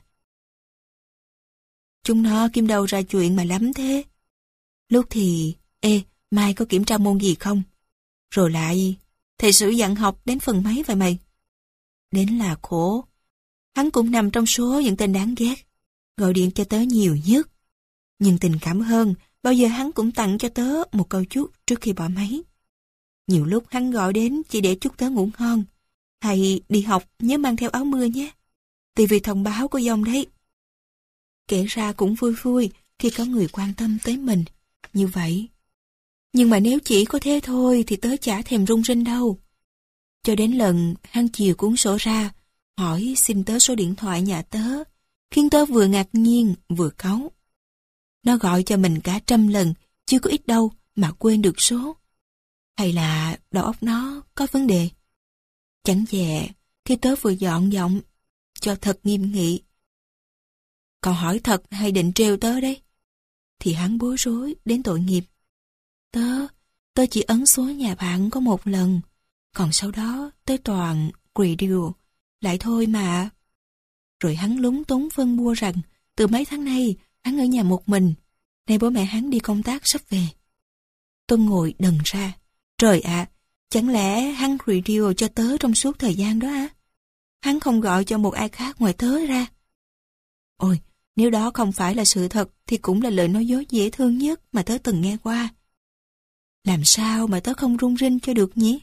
S1: Chúng nó kiếm đâu ra chuyện mà lắm thế. Lúc thì, ê, mai có kiểm tra môn gì không? Rồi lại, thầy sử dặn học đến phần mấy vậy mày? Đến là khổ. Hắn cũng nằm trong số những tên đáng ghét, gọi điện cho tớ nhiều nhất. Nhưng tình cảm hơn, bao giờ hắn cũng tặng cho tớ một câu chúc trước khi bỏ máy. Nhiều lúc hắn gọi đến chỉ để chúc tớ ngủ ngon. Thầy đi học nhớ mang theo áo mưa nhé. Tì vì thông báo của dòng đấy. Kể ra cũng vui vui khi có người quan tâm tới mình. Như vậy. Nhưng mà nếu chỉ có thế thôi thì tớ chả thèm rung rinh đâu. Cho đến lần hắn chiều cuốn sổ ra, hỏi xin tớ số điện thoại nhà tớ, khiến tớ vừa ngạc nhiên vừa cáu. Nó gọi cho mình cả trăm lần, chưa có ít đâu mà quên được số. Hay là đầu óc nó có vấn đề? Chẳng dè khi tớ vừa dọn giọng cho thật nghiêm nghị. Còn hỏi thật hay định trêu tớ đấy? Thì hắn bối rối đến tội nghiệp. Tớ, tớ chỉ ấn số nhà bạn có một lần, còn sau đó tớ toàn radio, lại thôi mà. Rồi hắn lúng túng phân bua rằng từ mấy tháng nay hắn ở nhà một mình, nay bố mẹ hắn đi công tác sắp về. Tôi ngồi đần ra. Trời ạ, à, chẳng lẽ hắn radio cho tớ trong suốt thời gian đó á? Hắn không gọi cho một ai khác ngoài tớ ra. Ôi, nếu đó không phải là sự thật thì cũng là lời nói dối dễ thương nhất mà tớ từng nghe qua. Làm sao mà tớ không run rinh cho được nhỉ?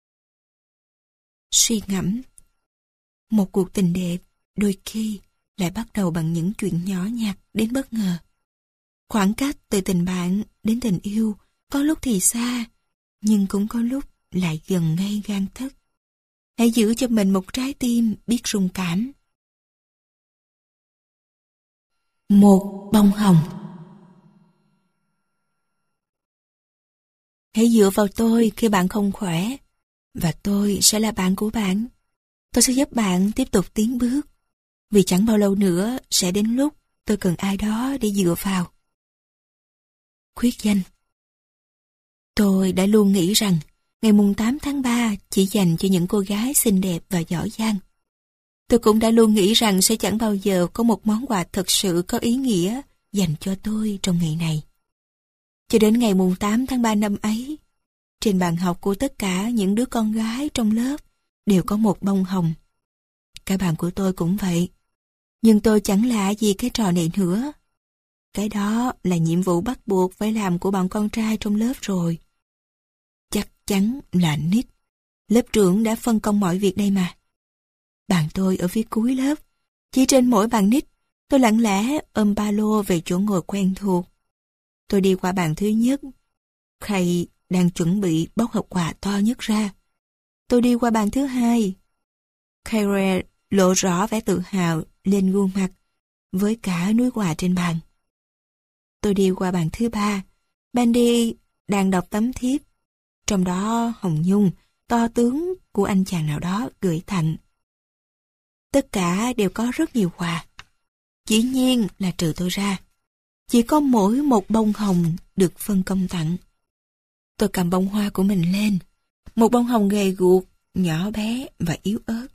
S1: Suy ngẫm. Một cuộc tình đẹp đôi khi lại bắt đầu bằng những chuyện nhỏ nhặt đến bất ngờ. Khoảng cách từ tình bạn đến tình yêu có lúc thì xa, nhưng cũng có lúc lại gần ngay gang tấc. Hãy giữ cho mình một trái tim biết rung cảm. Một bông hồng. Hãy dựa vào tôi khi bạn không khỏe, và tôi sẽ là bạn của bạn. Tôi sẽ giúp bạn tiếp tục tiến bước, vì chẳng bao lâu nữa sẽ đến lúc tôi cần ai đó để dựa vào. Khuyết danh. Tôi đã luôn nghĩ rằng ngày mùng tám tháng ba chỉ dành cho những cô gái xinh đẹp và giỏi giang. Tôi cũng đã luôn nghĩ rằng sẽ chẳng bao giờ có một món quà thật sự có ý nghĩa dành cho tôi trong ngày này. Cho đến ngày mùng tám tháng ba năm ấy, trên bàn học của tất cả những đứa con gái trong lớp đều có một bông hồng. Cả bàn của tôi cũng vậy. Nhưng tôi chẳng lạ gì cái trò này nữa. Cái đó là nhiệm vụ bắt buộc phải làm của bọn con trai trong lớp rồi. Chắc chắn là Nick. Lớp trưởng đã phân công mọi việc đây mà. Bàn tôi ở phía cuối lớp. Chỉ trên mỗi bàn Nick, tôi lặng lẽ ôm ba lô về chỗ ngồi quen thuộc. Tôi đi qua bàn thứ nhất. Khay đang chuẩn bị bóc hộp quà to nhất ra. Tôi đi qua bàn thứ hai. Kay lộ rõ vẻ tự hào lên gương mặt với cả núi quà trên bàn. Tôi đi qua bàn thứ ba. Bandy đang đọc tấm thiếp. Trong đó Hồng Nhung, to tướng của anh chàng nào đó gửi tặng. Tất cả đều có rất nhiều quà. Dĩ nhiên là trừ tôi ra. Chỉ có mỗi một bông hồng được phân công tặng. Tôi cầm bông hoa của mình lên. Một bông hồng gầy guộc, nhỏ bé và yếu ớt.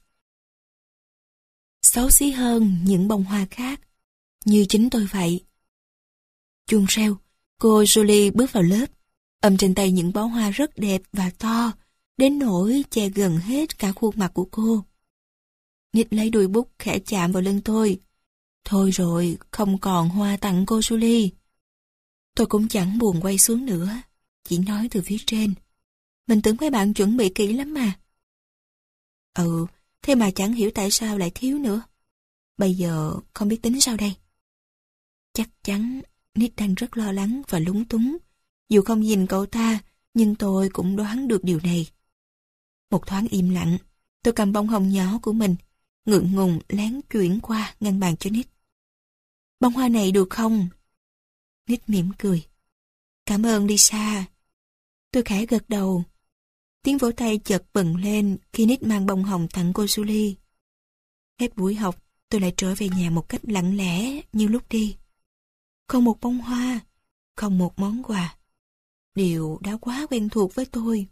S1: Xấu xí hơn những bông hoa khác, như chính tôi vậy. Chuông reo, cô Julie bước vào lớp, ôm trên tay những bó hoa rất đẹp và to, đến nỗi che gần hết cả khuôn mặt của cô. Nick lấy đuôi bút khẽ chạm vào lưng tôi. Thôi rồi, không còn hoa tặng cô Julie. Tôi cũng chẳng buồn quay xuống nữa, chỉ nói từ phía trên. Mình tưởng mấy bạn chuẩn bị kỹ lắm mà. Ừ, thế mà chẳng hiểu tại sao lại thiếu nữa. Bây giờ không biết tính sao đây. Chắc chắn Nick đang rất lo lắng và lúng túng. Dù không nhìn cậu ta, nhưng tôi cũng đoán được điều này. Một thoáng im lặng, tôi cầm bông hồng nhỏ của mình, ngượng ngùng lén chuyển qua ngăn bàn cho Nick. Bông hoa này được không? Nick mỉm cười. Cảm ơn Lisa. Tôi khẽ gật đầu. Tiếng vỗ tay chợt bừng lên khi Nick mang bông hồng tặng cô Julie. Hết buổi học, tôi lại trở về nhà một cách lặng lẽ như lúc đi. Không một bông hoa, không một món quà. Điều đã quá quen thuộc với tôi.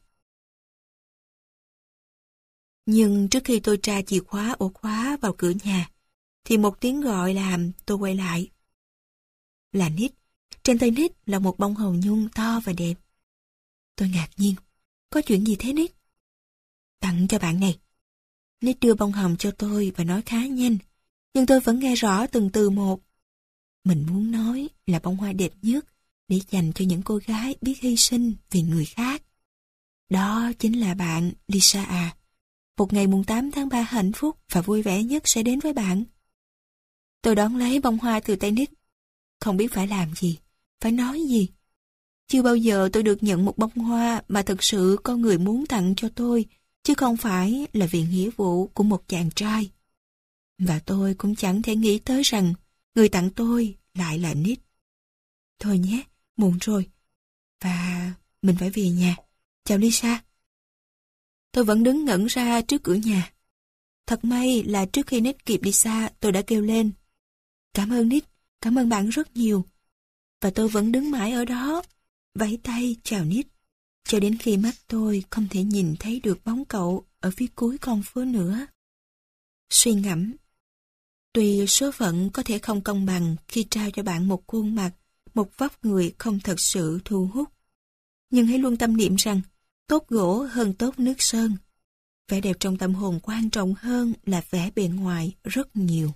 S1: Nhưng trước khi tôi tra chìa khóa ổ khóa vào cửa nhà, thì một tiếng gọi làm tôi quay lại. Là Nick. Trên tay Nick là một bông hồng nhung to và đẹp. Tôi ngạc nhiên. Có chuyện gì thế Nick? Tặng cho bạn này. Nick đưa bông hồng cho tôi và nói khá nhanh, nhưng tôi vẫn nghe rõ từng từ một. Mình muốn nói là bông hoa đẹp nhất để dành cho những cô gái biết hy sinh vì người khác. Đó chính là bạn, Lisa à. Một ngày mùng tám tháng ba hạnh phúc và vui vẻ nhất sẽ đến với bạn. Tôi đón lấy bông hoa từ tay Nick. Không biết phải làm gì, phải nói gì. Chưa bao giờ tôi được nhận một bông hoa mà thực sự có người muốn tặng cho tôi, chứ không phải là vì nghĩa vụ của một chàng trai. Và tôi cũng chẳng thể nghĩ tới rằng người tặng tôi lại là Nick. Thôi nhé, muộn rồi. Và mình phải về nhà. Chào Lisa. Tôi vẫn đứng ngẩn ra trước cửa nhà. Thật may là trước khi Nick kịp đi xa, tôi đã kêu lên. Cảm ơn Nick, cảm ơn bạn rất nhiều. Và tôi vẫn đứng mãi ở đó, vẫy tay chào Nick, cho đến khi mắt tôi không thể nhìn thấy được bóng cậu ở phía cuối con phố nữa. Suy ngẫm. Tuy số phận có thể không công bằng khi trao cho bạn một khuôn mặt, một vóc người không thật sự thu hút, nhưng hãy luôn tâm niệm rằng tốt gỗ hơn tốt nước sơn. Vẻ đẹp trong tâm hồn quan trọng hơn là vẻ bề ngoài rất nhiều.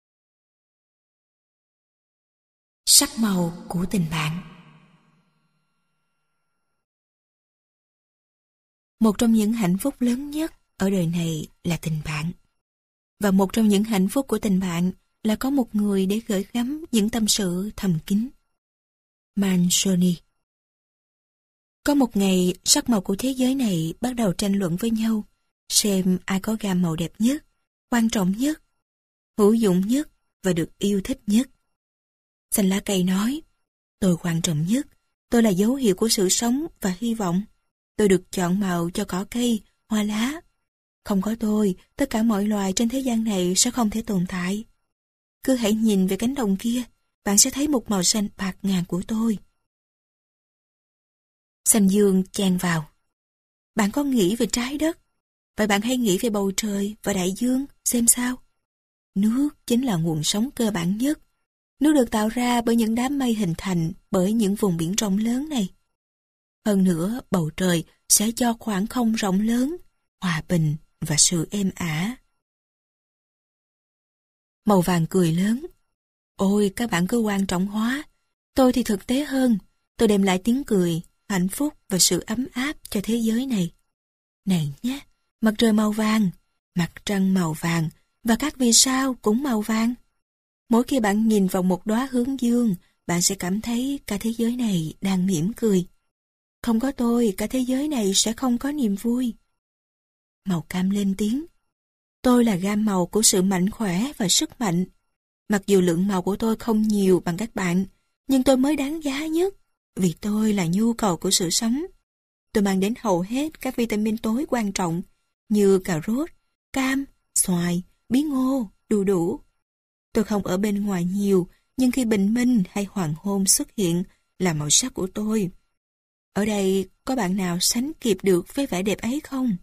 S1: Sắc màu của tình bạn. Một trong những hạnh phúc lớn nhất ở đời này là tình bạn. Và một trong những hạnh phúc của tình bạn là có một người để gửi gắm những tâm sự thầm kín. Manzoni. Có một ngày, sắc màu của thế giới này bắt đầu tranh luận với nhau, xem ai có gam màu đẹp nhất, quan trọng nhất, hữu dụng nhất và được yêu thích nhất. Xanh lá cây nói, tôi quan trọng nhất, tôi là dấu hiệu của sự sống và hy vọng. Tôi được chọn màu cho cỏ cây, hoa lá. Không có tôi, tất cả mọi loài trên thế gian này sẽ không thể tồn tại. Cứ hãy nhìn về cánh đồng kia, bạn sẽ thấy một màu xanh bạc ngàn của tôi. Xanh dương chen vào. Bạn có nghĩ về trái đất? Vậy bạn hãy nghĩ về bầu trời và đại dương, xem sao. Nước chính là nguồn sống cơ bản nhất. Nước được tạo ra bởi những đám mây hình thành bởi những vùng biển rộng lớn này. Hơn nữa, bầu trời sẽ cho khoảng không rộng lớn, hòa bình và sự êm ả. Màu vàng cười lớn. Ôi, các bạn cứ quan trọng hóa. Tôi thì thực tế hơn. Tôi đem lại tiếng cười, hạnh phúc và sự ấm áp cho thế giới này. Này nhé, mặt trời màu vàng, mặt trăng màu vàng và các vì sao cũng màu vàng. Mỗi khi bạn nhìn vào một đóa hướng dương, bạn sẽ cảm thấy cả thế giới này đang mỉm cười. Không có tôi, cả thế giới này sẽ không có niềm vui. Màu cam lên tiếng. Tôi là gam màu của sự mạnh khỏe và sức mạnh. Mặc dù lượng màu của tôi không nhiều bằng các bạn, nhưng tôi mới đáng giá nhất, vì tôi là nhu cầu của sự sống. Tôi mang đến hầu hết các vitamin tối quan trọng như cà rốt, cam, xoài, bí ngô, đu đủ. Tôi không ở bên ngoài nhiều, nhưng khi bình minh hay hoàng hôn xuất hiện là màu sắc của tôi. Ở đây có bạn nào sánh kịp được với vẻ đẹp ấy không?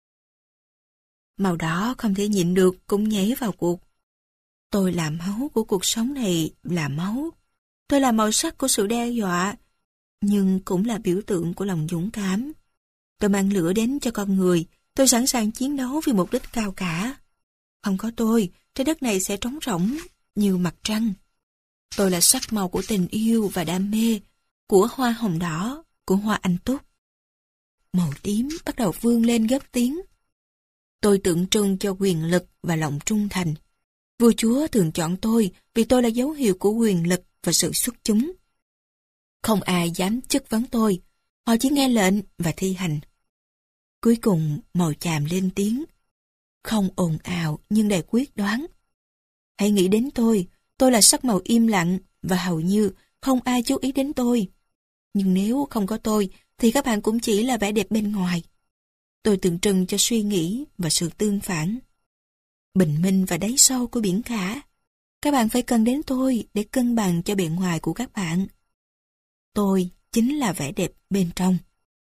S1: Màu đỏ không thể nhịn được cũng nhảy vào cuộc. Tôi là máu của cuộc sống này, là máu. Tôi là màu sắc của sự đe dọa, nhưng cũng là biểu tượng của lòng dũng cảm. Tôi mang lửa đến cho con người, tôi sẵn sàng chiến đấu vì mục đích cao cả. Không có tôi, trái đất này sẽ trống rỗng như mặt trăng. Tôi là sắc màu của tình yêu và đam mê, của hoa hồng đỏ, của hoa anh túc. Màu tím bắt đầu vươn lên gấp tiếng. Tôi tượng trưng cho quyền lực và lòng trung thành. Vua chúa thường chọn tôi vì tôi là dấu hiệu của quyền lực và sự xuất chúng. Không ai dám chất vấn tôi, họ chỉ nghe lệnh và thi hành. Cuối cùng màu chàm lên tiếng, không ồn ào nhưng đầy quyết đoán. Hãy nghĩ đến tôi, tôi là sắc màu im lặng và hầu như không ai chú ý đến tôi. Nhưng nếu không có tôi thì các bạn cũng chỉ là vẻ đẹp bên ngoài. Tôi tượng trưng cho suy nghĩ và sự tương phản. Bình minh và đáy sâu của biển cả. Các bạn phải cần đến tôi để cân bằng cho bề ngoài của các bạn. Tôi chính là vẻ đẹp bên trong.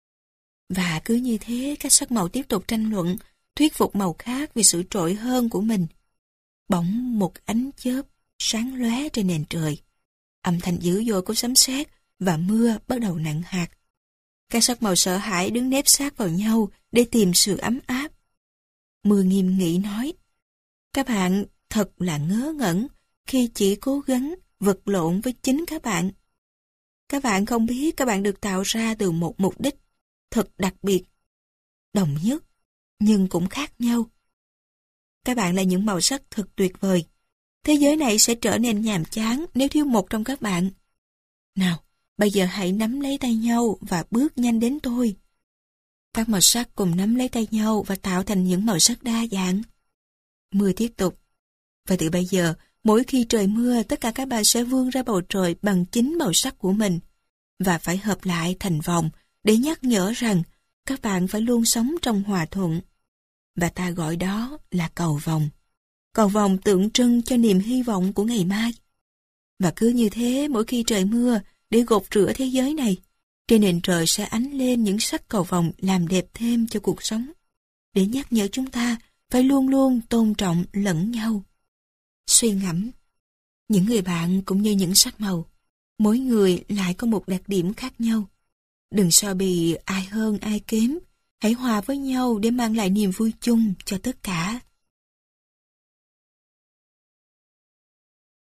S1: Và cứ như thế các sắc màu tiếp tục tranh luận, thuyết phục màu khác vì sự trội hơn của mình. Bỗng một ánh chớp sáng lóe trên nền trời. Âm thanh dữ dội của sấm sét và mưa bắt đầu nặng hạt. Các sắc màu sợ hãi đứng nép sát vào nhau để tìm sự ấm áp. Mưa nghiêm nghị nói, các bạn thật là ngớ ngẩn khi chỉ cố gắng vật lộn với chính các bạn. Các bạn không biết các bạn được tạo ra từ một mục đích thật đặc biệt, đồng nhất, nhưng cũng khác nhau. Các bạn là những màu sắc thật tuyệt vời. Thế giới này sẽ trở nên nhàm chán nếu thiếu một trong các bạn. Nào, bây giờ hãy nắm lấy tay nhau và bước nhanh đến tôi. Các màu sắc cùng nắm lấy tay nhau và tạo thành những màu sắc đa dạng. Mưa tiếp tục. Và từ bây giờ, mỗi khi trời mưa, tất cả các bạn sẽ vươn ra bầu trời bằng chính màu sắc của mình, và phải hợp lại thành vòng để nhắc nhở rằng các bạn phải luôn sống trong hòa thuận. Và ta gọi đó là cầu vồng. Cầu vồng tượng trưng cho niềm hy vọng của ngày mai. Và cứ như thế, mỗi khi trời mưa, để gột rửa thế giới này, trên nền trời sẽ ánh lên những sắc cầu vồng làm đẹp thêm cho cuộc sống, để nhắc nhở chúng ta phải luôn luôn tôn trọng lẫn nhau. Suy ngẫm, những người bạn cũng như những sắc màu, mỗi người lại có một đặc điểm khác nhau. Đừng so bì ai hơn ai kém, hãy hòa với nhau để mang lại niềm vui chung cho tất cả.